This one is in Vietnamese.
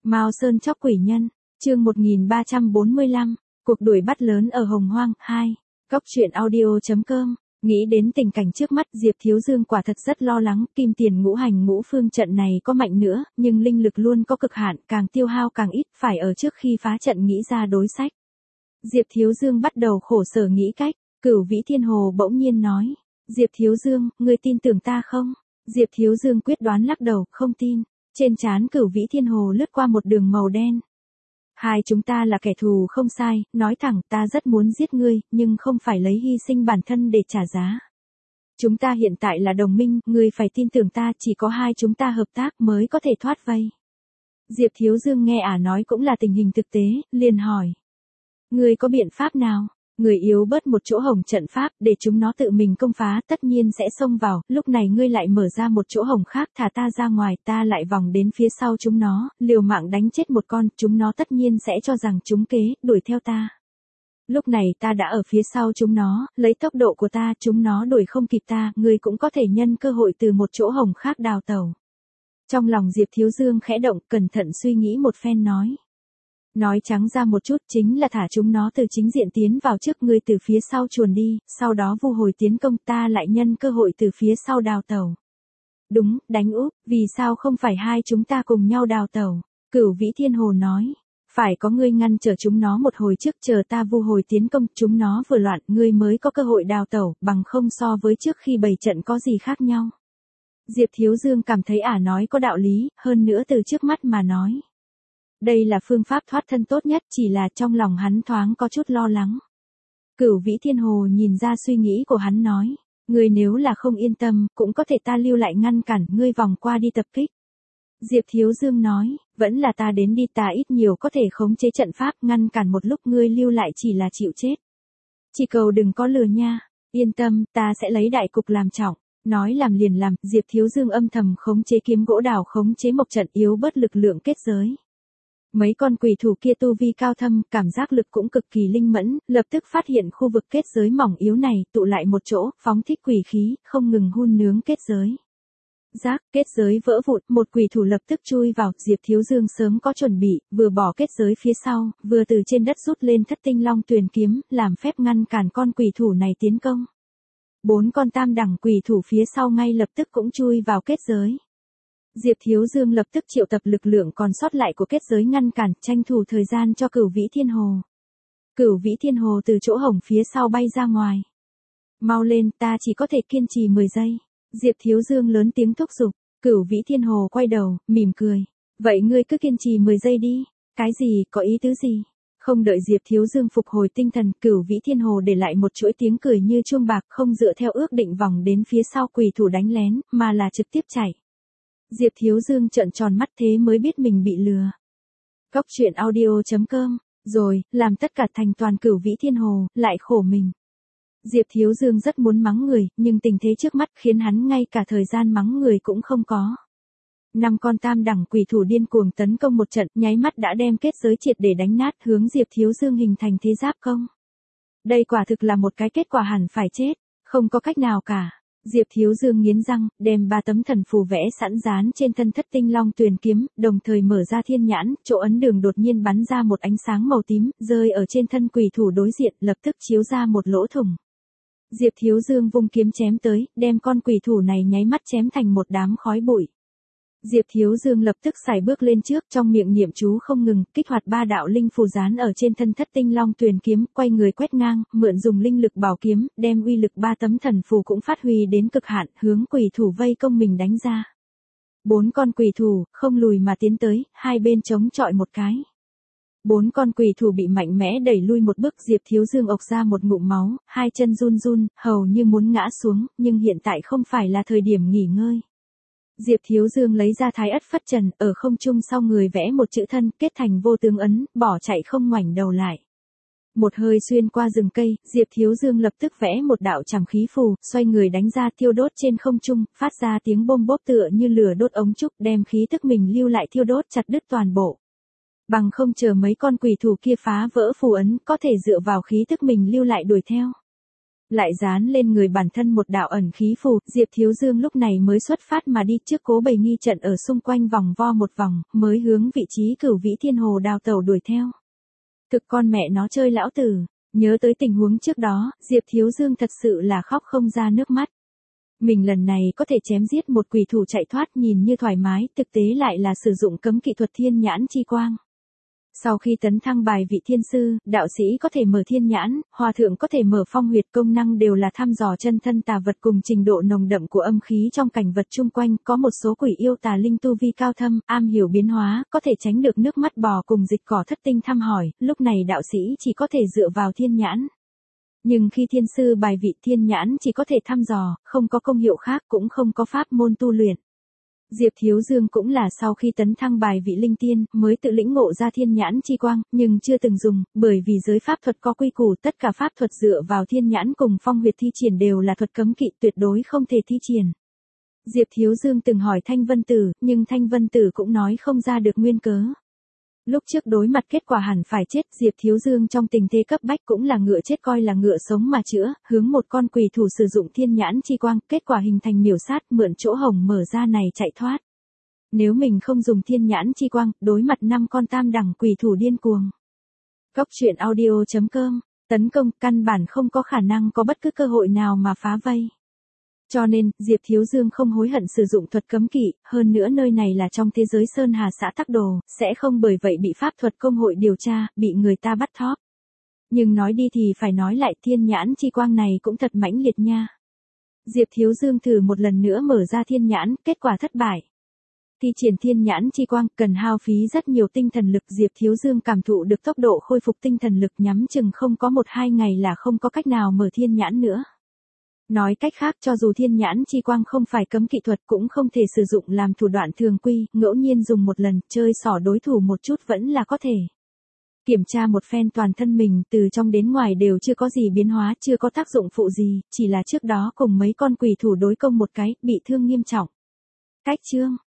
Mao Sơn chóc quỷ nhân, chương 1345, cuộc đuổi bắt lớn ở Hồng Hoang 2. Góc truyện audio.com. Nghĩ đến tình cảnh trước mắt, Diệp Thiếu Dương quả thật rất lo lắng. Kim Tiền Ngũ Hành Ngũ Phương trận này có mạnh nữa, nhưng linh lực luôn có cực hạn, càng tiêu hao càng ít, phải ở trước khi phá trận nghĩ ra đối sách. Diệp Thiếu Dương bắt đầu khổ sở nghĩ cách. Cửu Vĩ Thiên Hồ bỗng nhiên nói: Diệp Thiếu Dương, ngươi tin tưởng ta không? Diệp Thiếu Dương quyết đoán lắc đầu, không tin. Trên trán Cửu Vĩ Thiên Hồ lướt qua một đường màu đen. Hai chúng ta là kẻ thù không sai, nói thẳng, ta rất muốn giết ngươi, nhưng không phải lấy hy sinh bản thân để trả giá. Chúng ta hiện tại là đồng minh, ngươi phải tin tưởng ta, chỉ có hai chúng ta hợp tác mới có thể thoát vây. Diệp Thiếu Dương nghe nói cũng là tình hình thực tế, liền hỏi: ngươi có biện pháp nào? Người yếu bớt một chỗ hồng trận pháp, để chúng nó tự mình công phá, tất nhiên sẽ xông vào, lúc này ngươi lại mở ra một chỗ hồng khác, thả ta ra ngoài, ta lại vòng đến phía sau chúng nó, liều mạng đánh chết một con, chúng nó tất nhiên sẽ cho rằng chúng kế, đuổi theo ta. Lúc này ta đã ở phía sau chúng nó, lấy tốc độ của ta, chúng nó đuổi không kịp ta, ngươi cũng có thể nhân cơ hội từ một chỗ hồng khác đào tẩu. Trong lòng Diệp Thiếu Dương khẽ động, cẩn thận suy nghĩ một phen nói. Nói trắng ra một chút, chính là thả chúng nó từ chính diện tiến vào trước, ngươi từ phía sau chuồn đi, sau đó vu hồi tiến công, ta lại nhân cơ hội từ phía sau đào tẩu. Đúng, đánh úp, vì sao không phải hai chúng ta cùng nhau đào tẩu? Cửu Vĩ Thiên Hồ nói. Phải có ngươi ngăn trở chúng nó một hồi trước, chờ ta vu hồi tiến công, chúng nó vừa loạn, ngươi mới có cơ hội đào tẩu, bằng không so với trước khi bày trận có gì khác nhau. Diệp Thiếu Dương cảm thấy nói có đạo lý, hơn nữa từ trước mắt mà nói. Đây là phương pháp thoát thân tốt nhất, chỉ là trong lòng hắn thoáng có chút lo lắng. Cửu Vĩ Thiên Hồ nhìn ra suy nghĩ của hắn nói: ngươi nếu là không yên tâm, cũng có thể ta lưu lại ngăn cản, ngươi vòng qua đi tập kích. Diệp Thiếu Dương nói: vẫn là ta đến đi, ta ít nhiều có thể khống chế trận pháp, ngăn cản một lúc, ngươi lưu lại chỉ là chịu chết. Chỉ cầu đừng có lừa nha, yên tâm, ta sẽ lấy đại cục làm trọng. Nói làm liền làm, Diệp Thiếu Dương âm thầm khống chế kiếm gỗ đào, khống chế mộc trận, yếu bớt lực lượng kết giới. Mấy con quỷ thủ kia tu vi cao thâm, cảm giác lực cũng cực kỳ linh mẫn, lập tức phát hiện khu vực kết giới mỏng yếu này, tụ lại một chỗ, phóng thích quỷ khí, không ngừng hun nướng kết giới. Rác, kết giới vỡ vụn, một quỷ thủ lập tức chui vào, Diệp Thiếu Dương sớm có chuẩn bị, vừa bỏ kết giới phía sau, vừa từ trên đất rút lên Thất Tinh Long Tuyền kiếm, làm phép ngăn cản con quỷ thủ này tiến công. 4 con tam đẳng quỷ thủ phía sau ngay lập tức cũng chui vào kết giới. Diệp Thiếu Dương lập tức triệu tập lực lượng còn sót lại của kết giới ngăn cản, tranh thủ thời gian cho Cửu Vĩ Thiên Hồ. Cửu Vĩ Thiên Hồ từ chỗ hổng phía sau bay ra ngoài. Mau lên, ta chỉ có thể kiên trì 10 giây. Diệp Thiếu Dương lớn tiếng thúc giục. Cửu Vĩ Thiên Hồ quay đầu, mỉm cười. Vậy ngươi cứ kiên trì 10 giây đi. Cái gì, có ý tứ gì? Không đợi Diệp Thiếu Dương phục hồi tinh thần, Cửu Vĩ Thiên Hồ để lại một chuỗi tiếng cười như chuông bạc, không dựa theo ước định vòng đến phía sau quỷ thủ đánh lén, mà là trực tiếp chạy. Diệp Thiếu Dương trợn tròn mắt, thế mới biết mình bị lừa. Góc truyện audio.com. Rồi, làm tất cả thành toàn Cửu Vĩ Thiên Hồ, lại khổ mình. Diệp Thiếu Dương rất muốn mắng người, nhưng tình thế trước mắt khiến hắn ngay cả thời gian mắng người cũng không có. 5 con tam đẳng quỷ thủ điên cuồng tấn công một trận, nháy mắt đã đem kết giới triệt để đánh nát, hướng Diệp Thiếu Dương hình thành thế giáp công. Đây quả thực là một cái kết quả hẳn phải chết, không có cách nào cả. Diệp Thiếu Dương nghiến răng, đem 3 tấm thần phù vẽ sẵn dán trên thân Thất Tinh Long Tuyền kiếm, đồng thời mở ra thiên nhãn, chỗ ấn đường đột nhiên bắn ra một ánh sáng màu tím, rơi ở trên thân quỷ thủ đối diện, lập tức chiếu ra một lỗ thủng. Diệp Thiếu Dương vung kiếm chém tới, đem con quỷ thủ này nháy mắt chém thành một đám khói bụi. Diệp Thiếu Dương lập tức sải bước lên trước, trong miệng niệm chú không ngừng, kích hoạt 3 đạo linh phù dán ở trên thân Thất Tinh Long Tuyền kiếm, quay người quét ngang, mượn dùng linh lực bảo kiếm, đem uy lực 3 tấm thần phù cũng phát huy đến cực hạn, hướng quỷ thủ vây công mình đánh ra. 4 con quỷ thủ không lùi mà tiến tới, hai bên chống chọi một cái. 4 con quỷ thủ bị mạnh mẽ đẩy lui một bước, Diệp Thiếu Dương ộc ra một ngụm máu, hai chân run run, hầu như muốn ngã xuống, nhưng hiện tại không phải là thời điểm nghỉ ngơi. Diệp Thiếu Dương lấy ra Thái Ất Phất Trần, ở không trung sau người vẽ một chữ thân, kết thành vô tướng ấn, bỏ chạy không ngoảnh đầu lại. Một hơi xuyên qua rừng cây, Diệp Thiếu Dương lập tức vẽ một đạo trảm khí phù, xoay người đánh ra, thiêu đốt trên không trung, phát ra tiếng bôm bốp tựa như lửa đốt ống trúc, đem khí tức mình lưu lại thiêu đốt chặt đứt toàn bộ. Bằng không chờ mấy con quỷ thủ kia phá vỡ phù ấn, có thể dựa vào khí tức mình lưu lại đuổi theo. Lại dán lên người bản thân một đạo ẩn khí phù, Diệp Thiếu Dương lúc này mới xuất phát mà đi trước cố bày nghi trận ở xung quanh vòng vo một vòng, mới hướng vị trí Cửu Vĩ Thiên Hồ đào tẩu đuổi theo. Thực con mẹ nó chơi lão tử, nhớ tới tình huống trước đó, Diệp Thiếu Dương thật sự là khóc không ra nước mắt. Mình lần này có thể chém giết một quỷ thủ chạy thoát nhìn như thoải mái, thực tế lại là sử dụng cấm kỵ thuật thiên nhãn chi quang. Sau khi tấn thăng bài vị thiên sư, đạo sĩ có thể mở thiên nhãn, hòa thượng có thể mở phong huyệt, công năng đều là thăm dò chân thân tà vật cùng trình độ nồng đậm của âm khí trong cảnh vật chung quanh, có một số quỷ yêu tà linh tu vi cao thâm, am hiểu biến hóa, có thể tránh được nước mắt bò cùng dịch cỏ thất tinh thăm hỏi, lúc này đạo sĩ chỉ có thể dựa vào thiên nhãn. Nhưng khi thiên sư bài vị thiên nhãn chỉ có thể thăm dò, không có công hiệu khác cũng không có pháp môn tu luyện. Diệp Thiếu Dương cũng là sau khi tấn thăng bài vị linh tiên, mới tự lĩnh ngộ ra thiên nhãn chi quang, nhưng chưa từng dùng, bởi vì giới pháp thuật có quy củ, tất cả pháp thuật dựa vào thiên nhãn cùng phong huyệt thi triển đều là thuật cấm kỵ, tuyệt đối không thể thi triển. Diệp Thiếu Dương từng hỏi Thanh Vân Tử, nhưng Thanh Vân Tử cũng nói không ra được nguyên cớ. Lúc trước đối mặt kết quả hẳn phải chết, Diệp Thiếu Dương trong tình thế cấp bách cũng là ngựa chết coi là ngựa sống mà chữa, hướng một con quỷ thủ sử dụng thiên nhãn chi quang, kết quả hình thành miểu sát, mượn chỗ hổng mở ra này chạy thoát. Nếu mình không dùng thiên nhãn chi quang, đối mặt 5 con tam đẳng quỷ thủ điên cuồng. Góc truyện audio.com, tấn công, căn bản không có khả năng có bất cứ cơ hội nào mà phá vây. Cho nên, Diệp Thiếu Dương không hối hận sử dụng thuật cấm kỵ, hơn nữa nơi này là trong thế giới Sơn Hà xã Tắc Đồ, sẽ không bởi vậy bị pháp thuật công hội điều tra, bị người ta bắt thóp. Nhưng nói đi thì phải nói lại, thiên nhãn chi quang này cũng thật mãnh liệt nha. Diệp Thiếu Dương thử một lần nữa mở ra thiên nhãn, kết quả thất bại. Thi triển thiên nhãn chi quang cần hao phí rất nhiều tinh thần lực, Diệp Thiếu Dương cảm thụ được tốc độ khôi phục tinh thần lực nhắm chừng không có 1-2 ngày là không có cách nào mở thiên nhãn nữa. Nói cách khác cho dù thiên nhãn chi quang không phải cấm kỵ thuật cũng không thể sử dụng làm thủ đoạn thường quy, ngẫu nhiên dùng một lần, chơi xỏ đối thủ một chút vẫn là có thể. Kiểm tra một phen toàn thân mình từ trong đến ngoài đều chưa có gì biến hóa, chưa có tác dụng phụ gì, chỉ là trước đó cùng mấy con quỷ thủ đối công một cái, bị thương nghiêm trọng. Cách chương